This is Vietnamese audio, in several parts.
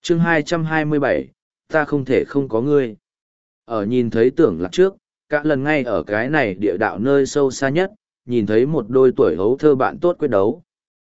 chương 227, ta không thể không có ngươi. Ở nhìn thấy Tưởng Lạc trước, cả lần ngay ở cái này địa đạo nơi sâu xa nhất, nhìn thấy một đôi tuổi hấu thơ bạn tốt quyết đấu.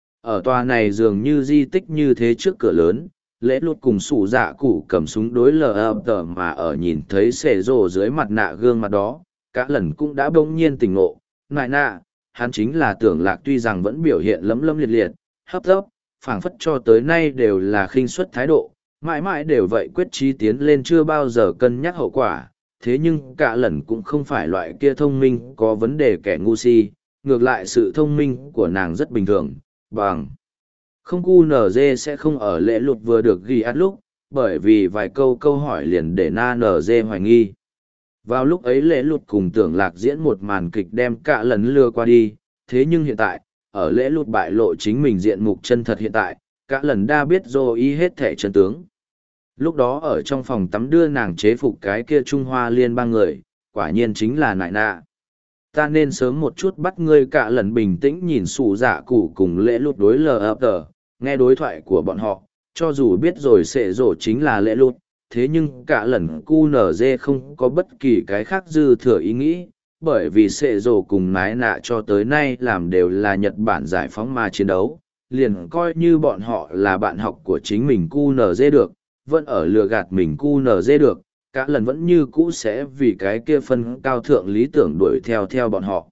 Ở tòa này dường như di tích như thế trước cửa lớn, lễ lụt cùng sủ dạ cụ cầm súng đối lờ tờ mà ở nhìn thấy xệ rồ dưới mặt nạ gương mặt đó, cả lần cũng đã bỗng nhiên tỉnh ngộ, nại nạ, hắn chính là Tưởng Lạc tuy rằng vẫn biểu hiện lấm lấm liệt liệt, hấp tấp, phảng phất cho tới nay đều là khinh suất thái độ, mãi mãi đều vậy quyết chí tiến lên chưa bao giờ cân nhắc hậu quả, thế nhưng cả lần cũng không phải loại kia thông minh có vấn đề kẻ ngu si, ngược lại sự thông minh của nàng rất bình thường, bằng không QNZ sẽ không ở lễ lụt vừa được ghi át lúc, bởi vì vài câu hỏi liền để NZ hoài nghi. Vào lúc ấy lễ lụt cùng Tưởng Lạc diễn một màn kịch đem cả lần lừa qua đi, thế nhưng hiện tại, ở lễ lụt bại lộ chính mình diện mục chân thật hiện tại, cả lần đã biết rồi ý hết thể chân tướng. Lúc đó ở trong phòng tắm đưa nàng chế phục cái kia Trung Hoa liên bang người, quả nhiên chính là nại nạ. Ta nên sớm một chút bắt ngươi cả lần bình tĩnh nhìn sủ dạ cụ cùng lễ lụt đối lờ nghe đối thoại của bọn họ, cho dù biết rồi sẽ rổ chính là lễ lụt, thế nhưng cả lần QNZ không có bất kỳ cái khác dư thừa ý nghĩ, bởi vì sẽ rổ cùng nái nạ cho tới nay làm đều là Nhật Bản giải phóng mà chiến đấu, liền coi như bọn họ là bạn học của chính mình QNZ được, vẫn ở lừa gạt mình QNZ được, cả lần vẫn như cũ sẽ vì cái kia phân cao thượng lý tưởng đuổi theo bọn họ.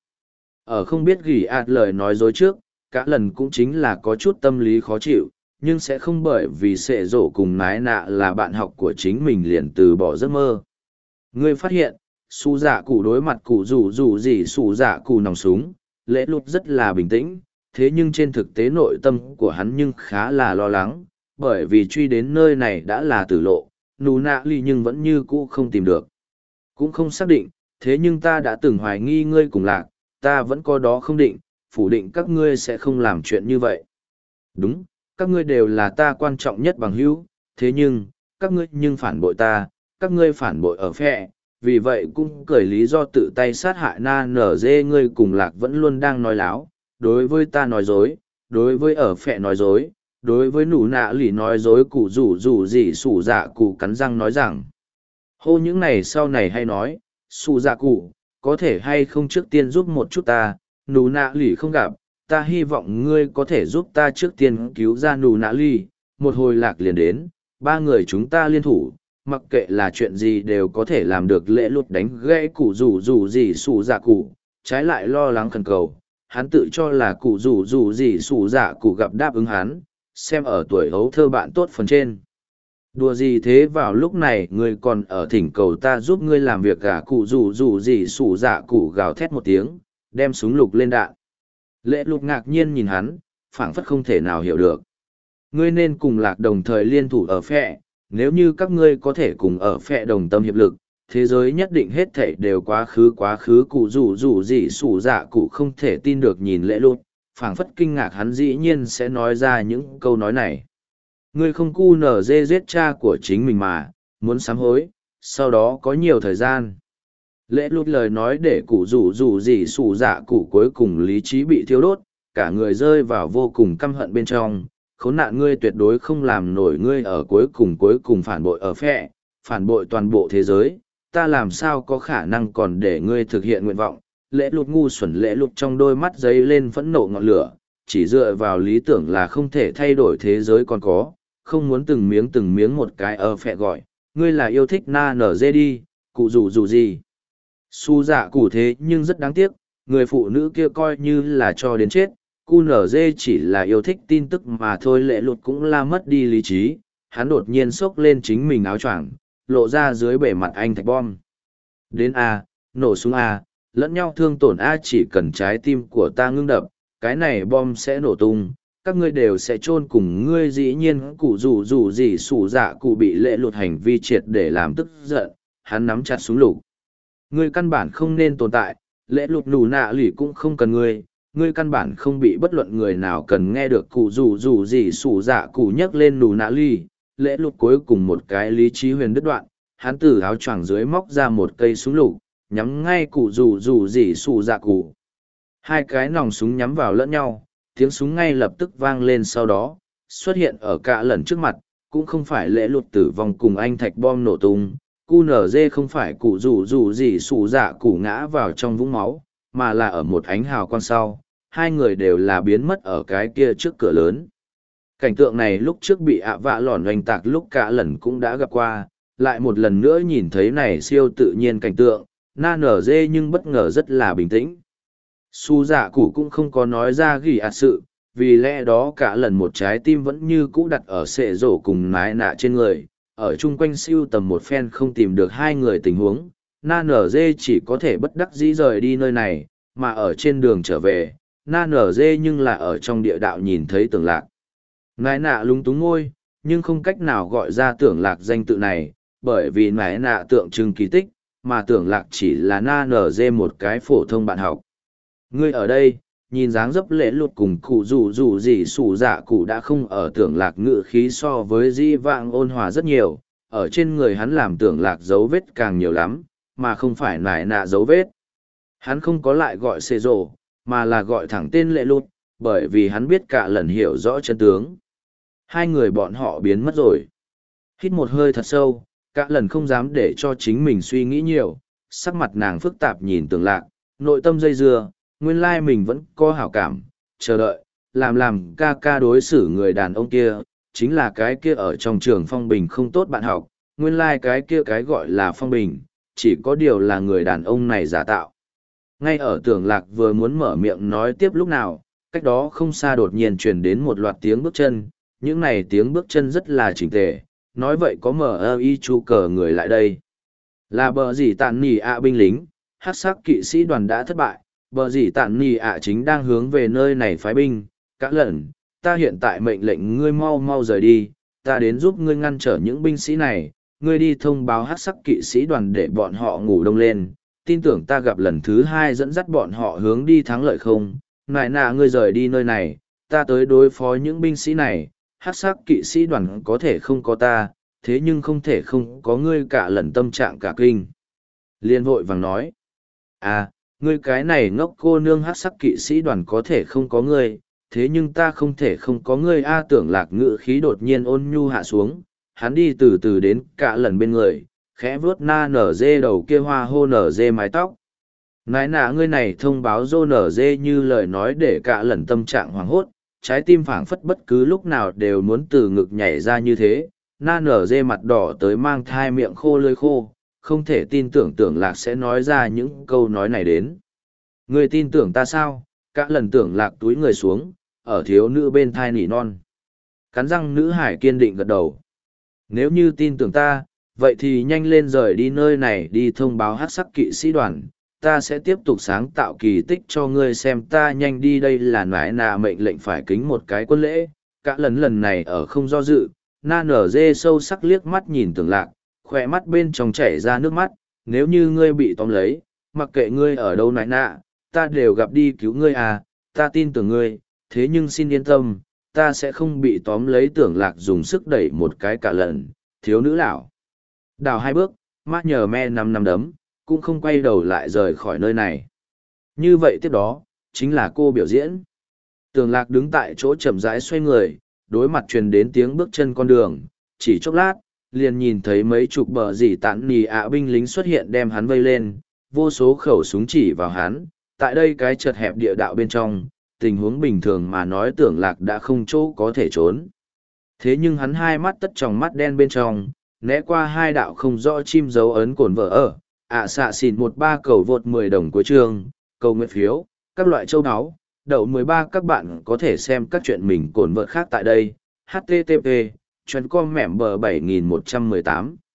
Ở không biết ghi ạt lời nói dối trước, cả lần cũng chính là có chút tâm lý khó chịu, nhưng sẽ không bởi vì sệ rổ cùng nái nạ là bạn học của chính mình liền từ bỏ giấc mơ. Ngươi phát hiện, su dạ cụ đối mặt cụ rủ gì su dạ cụ nòng súng, lễ lụt rất là bình tĩnh, thế nhưng trên thực tế nội tâm của hắn nhưng khá là lo lắng, bởi vì truy đến nơi này đã là tử lộ, nù nạ ly nhưng vẫn như cũ không tìm được. Cũng không xác định, thế nhưng ta đã từng hoài nghi ngươi cùng Lạc, ta vẫn có đó không định, phủ định các ngươi sẽ không làm chuyện như vậy. Đúng, các ngươi đều là ta quan trọng nhất bằng hữu, thế nhưng, các ngươi nhưng phản bội ta, các ngươi phản bội ở phe, vì vậy cũng cởi lý do tự tay sát hại na nở dê ngươi cùng Lạc vẫn luôn đang nói láo, đối với ta nói dối, đối với ở phe nói dối, đối với nụ nạ lì nói dối cụ rủ gì sủ dạ cụ cắn răng nói rằng hô những này sau này hay nói sủ dạ cụ có thể hay không trước tiên giúp một chút ta nụ nạ lì không gặp ta hy vọng ngươi có thể giúp ta trước tiên cứu ra nụ nạ lì một hồi Lạc liền đến ba người chúng ta liên thủ mặc kệ là chuyện gì đều có thể làm được lễ lụt đánh gãy cụ rủ gì sủ dạ cụ trái lại lo lắng khẩn cầu hắn tự cho là cụ rủ gì sủ dạ cụ gặp đáp ứng hắn xem ở tuổi hấu thơ bạn tốt phần trên. Đùa gì thế vào lúc này ngươi còn ở thỉnh cầu ta giúp ngươi làm việc cả cụ rủ gì sủ dạ cụ gào thét một tiếng, đem súng lục lên đạn. Lễ lục ngạc nhiên nhìn hắn, phảng phất không thể nào hiểu được. Ngươi nên cùng Lạc đồng thời liên thủ ở phe, nếu như các ngươi có thể cùng ở phe đồng tâm hiệp lực, thế giới nhất định hết thảy đều quá khứ cụ rủ gì sủ dạ cụ không thể tin được nhìn lễ lục phảng phất kinh ngạc hắn dĩ nhiên sẽ nói ra những câu nói này. Ngươi không cu nở dê giết cha của chính mình mà, muốn sám hối, sau đó có nhiều thời gian. Lễ lụt lời nói để cụ rủ gì sủ dạ cụ cuối cùng lý trí bị thiêu đốt, cả người rơi vào vô cùng căm hận bên trong. Khốn nạn ngươi tuyệt đối không làm nổi ngươi ở cuối cùng phản bội ở phe, phản bội toàn bộ thế giới, ta làm sao có khả năng còn để ngươi thực hiện nguyện vọng. Lễ lụt ngu xuẩn lễ lụt trong đôi mắt giấy lên phẫn nộ ngọn lửa, chỉ dựa vào lý tưởng là không thể thay đổi thế giới còn có, không muốn từng miếng một cái ở phẹ gọi, ngươi là yêu thích na nở dê đi, cụ dù gì. Su dạ cụ thế nhưng rất đáng tiếc, người phụ nữ kia coi như là cho đến chết, cu nở dê chỉ là yêu thích tin tức mà thôi lễ lụt cũng là mất đi lý trí, hắn đột nhiên xốc lên chính mình áo choàng, lộ ra dưới bề mặt anh thạch bom. Đến A, nổ súng A, lẫn nhau thương tổn A chỉ cần trái tim của ta ngưng đập, cái này bom sẽ nổ tung, các ngươi đều sẽ chôn cùng ngươi dĩ nhiên cụ rủ gì sủ dạ cụ bị lễ lụt hành vi triệt để làm tức giận, hắn nắm chặt súng lục. Ngươi căn bản không nên tồn tại, lễ lụt nù nạ lỉ cũng không cần ngươi căn bản không bị bất luận người nào cần nghe được cụ rủ gì sủ dạ cụ nhắc lên nù nạ lỉ, lễ lụt cuối cùng một cái lý trí huyền đứt đoạn, hắn từ áo choàng dưới móc ra một cây súng lục, nhắm ngay cụ rủ gì sủ dạ cụ. Hai cái nòng súng nhắm vào lẫn nhau, tiếng súng ngay lập tức vang lên sau đó, xuất hiện ở cả lần trước mặt, cũng không phải lễ luật tử vong cùng anh thạch bom nổ tung, QNZ không phải cụ rủ gì sủ dạ cụ ngã vào trong vũng máu, mà là ở một ánh hào quang sau, hai người đều là biến mất ở cái kia trước cửa lớn. Cảnh tượng này lúc trước bị ạ vạ lòn oanh tạc lúc cả lần cũng đã gặp qua, lại một lần nữa nhìn thấy này siêu tự nhiên cảnh tượng, na nở dê nhưng bất ngờ rất là bình tĩnh. Su dạ cụ cũng không có nói ra ghi sự, vì lẽ đó cả lần một trái tim vẫn như cũ đặt ở sệ rổ cùng nái nạ trên người, ở chung quanh siêu tầm một phen không tìm được hai người tình huống, na nở dê chỉ có thể bất đắc dĩ rời đi nơi này, mà ở trên đường trở về, na nở dê nhưng là ở trong địa đạo nhìn thấy tưởng lạc. Nái nạ lúng túng ngôi, nhưng không cách nào gọi ra tưởng lạc danh tự này, bởi vì nái nạ tượng trưng kỳ tích, mà tưởng lạc chỉ là na nở dê một cái phổ thông bạn học. Ngươi ở đây, nhìn dáng dấp lễ lụt cùng cụ rủ gì sủ dạ cụ đã không ở tưởng lạc ngự khí so với di vạng ôn hòa rất nhiều, ở trên người hắn làm tưởng lạc dấu vết càng nhiều lắm, mà không phải nải nạ dấu vết. Hắn không có lại gọi xê rồ, mà là gọi thẳng tên lễ lụt, bởi vì hắn biết cả lần hiểu rõ chân tướng. Hai người bọn họ biến mất rồi. Hít một hơi thật sâu, cả lần không dám để cho chính mình suy nghĩ nhiều, sắc mặt nàng phức tạp nhìn tưởng lạc, nội tâm dây dưa, nguyên lai mình vẫn có hảo cảm, chờ đợi, làm ca ca đối xử người đàn ông kia, chính là cái kia ở trong trường phong bình không tốt bạn học, nguyên lai cái kia cái gọi là phong bình, chỉ có điều là người đàn ông này giả tạo. Ngay ở tưởng lạc vừa muốn mở miệng nói tiếp lúc nào, cách đó không xa đột nhiên truyền đến một loạt tiếng bước chân, những này tiếng bước chân rất là chỉnh tề, nói vậy có M.I. chu cờ người lại đây. Là bờ gì tàn nỉ ạ binh lính, hắc sắc kỵ sĩ đoàn đã thất bại, bờ gì tàn nỉ ạ chính đang hướng về nơi này phái binh, cả lần, ta hiện tại mệnh lệnh ngươi mau rời đi, ta đến giúp ngươi ngăn trở những binh sĩ này, ngươi đi thông báo hắc sắc kỵ sĩ đoàn để bọn họ ngủ đông lên, tin tưởng ta gặp lần thứ hai dẫn dắt bọn họ hướng đi thắng lợi không, nại nạ ngươi rời đi nơi này, ta tới đối phó những binh sĩ này, hắc sắc kỵ sĩ đoàn có thể không có ta, thế nhưng không thể không có ngươi cả lần tâm trạng cả kinh. Liên vội vàng nói, à, ngươi cái này ngốc cô nương hắc sắc kỵ sĩ đoàn có thể không có ngươi, thế nhưng ta không thể không có ngươi a. Tưởng lạc ngự khí đột nhiên ôn nhu hạ xuống, hắn đi từ từ đến cả lần bên người, khẽ vuốt na nở dê đầu kia hoa hô nở dê mái tóc. Nái nạ ngươi này thông báo dô nở dê như lời nói để cả lần tâm trạng hoảng hốt, trái tim phảng phất bất cứ lúc nào đều muốn từ ngực nhảy ra như thế, na nở dê mặt đỏ tới mang thai miệng khô lưỡi khô, không thể tin tưởng tưởng lạc sẽ nói ra những câu nói này đến. Ngươi tin tưởng ta sao? Cả lần tưởng lạc túi người xuống, ở thiếu nữ bên thai nỉ non. Cắn răng nữ hải kiên định gật đầu. Nếu như tin tưởng ta, vậy thì nhanh lên rời đi nơi này đi thông báo hắc sắc kỵ sĩ đoàn. Ta sẽ tiếp tục sáng tạo kỳ tích cho ngươi xem ta nhanh đi đây là nãi nà mệnh lệnh phải kính một cái quân lễ. Cả lần này ở không do dự, na nở dê sâu sắc liếc mắt nhìn tưởng lạc, khỏe mắt bên trong chảy ra nước mắt. Nếu như ngươi bị tóm lấy, mặc kệ ngươi ở đâu nãi nạ, ta đều gặp đi cứu ngươi à, ta tin tưởng ngươi, thế nhưng xin yên tâm, ta sẽ không bị tóm lấy. Tưởng lạc dùng sức đẩy một cái cả lần, thiếu nữ lão. Đào hai bước, mắt nhờ me năm đấm, cũng không quay đầu lại rời khỏi nơi này. Như vậy tiếp đó, chính là cô biểu diễn. Tưởng lạc đứng tại chỗ chậm rãi xoay người, đối mặt truyền đến tiếng bước chân con đường, chỉ chốc lát, liền nhìn thấy mấy chục bờ dì tản nì ạ binh lính xuất hiện đem hắn vây lên, vô số khẩu súng chỉ vào hắn. Tại đây cái chật hẹp địa đạo bên trong, tình huống bình thường mà nói tưởng lạc đã không chỗ có thể trốn. Thế nhưng hắn hai mắt tất tròng mắt đen bên trong, né qua hai đạo không rõ chim dấu ấn cồn vợ ở, xạ xỉn 13 cầu vượt 10 đồng của trường, cầu nguyện phiếu, các loại châu áo, đậu 13 các bạn có thể xem các chuyện mình cồn vợ khác tại đây, http, chuyên com mẻm bờ 7118.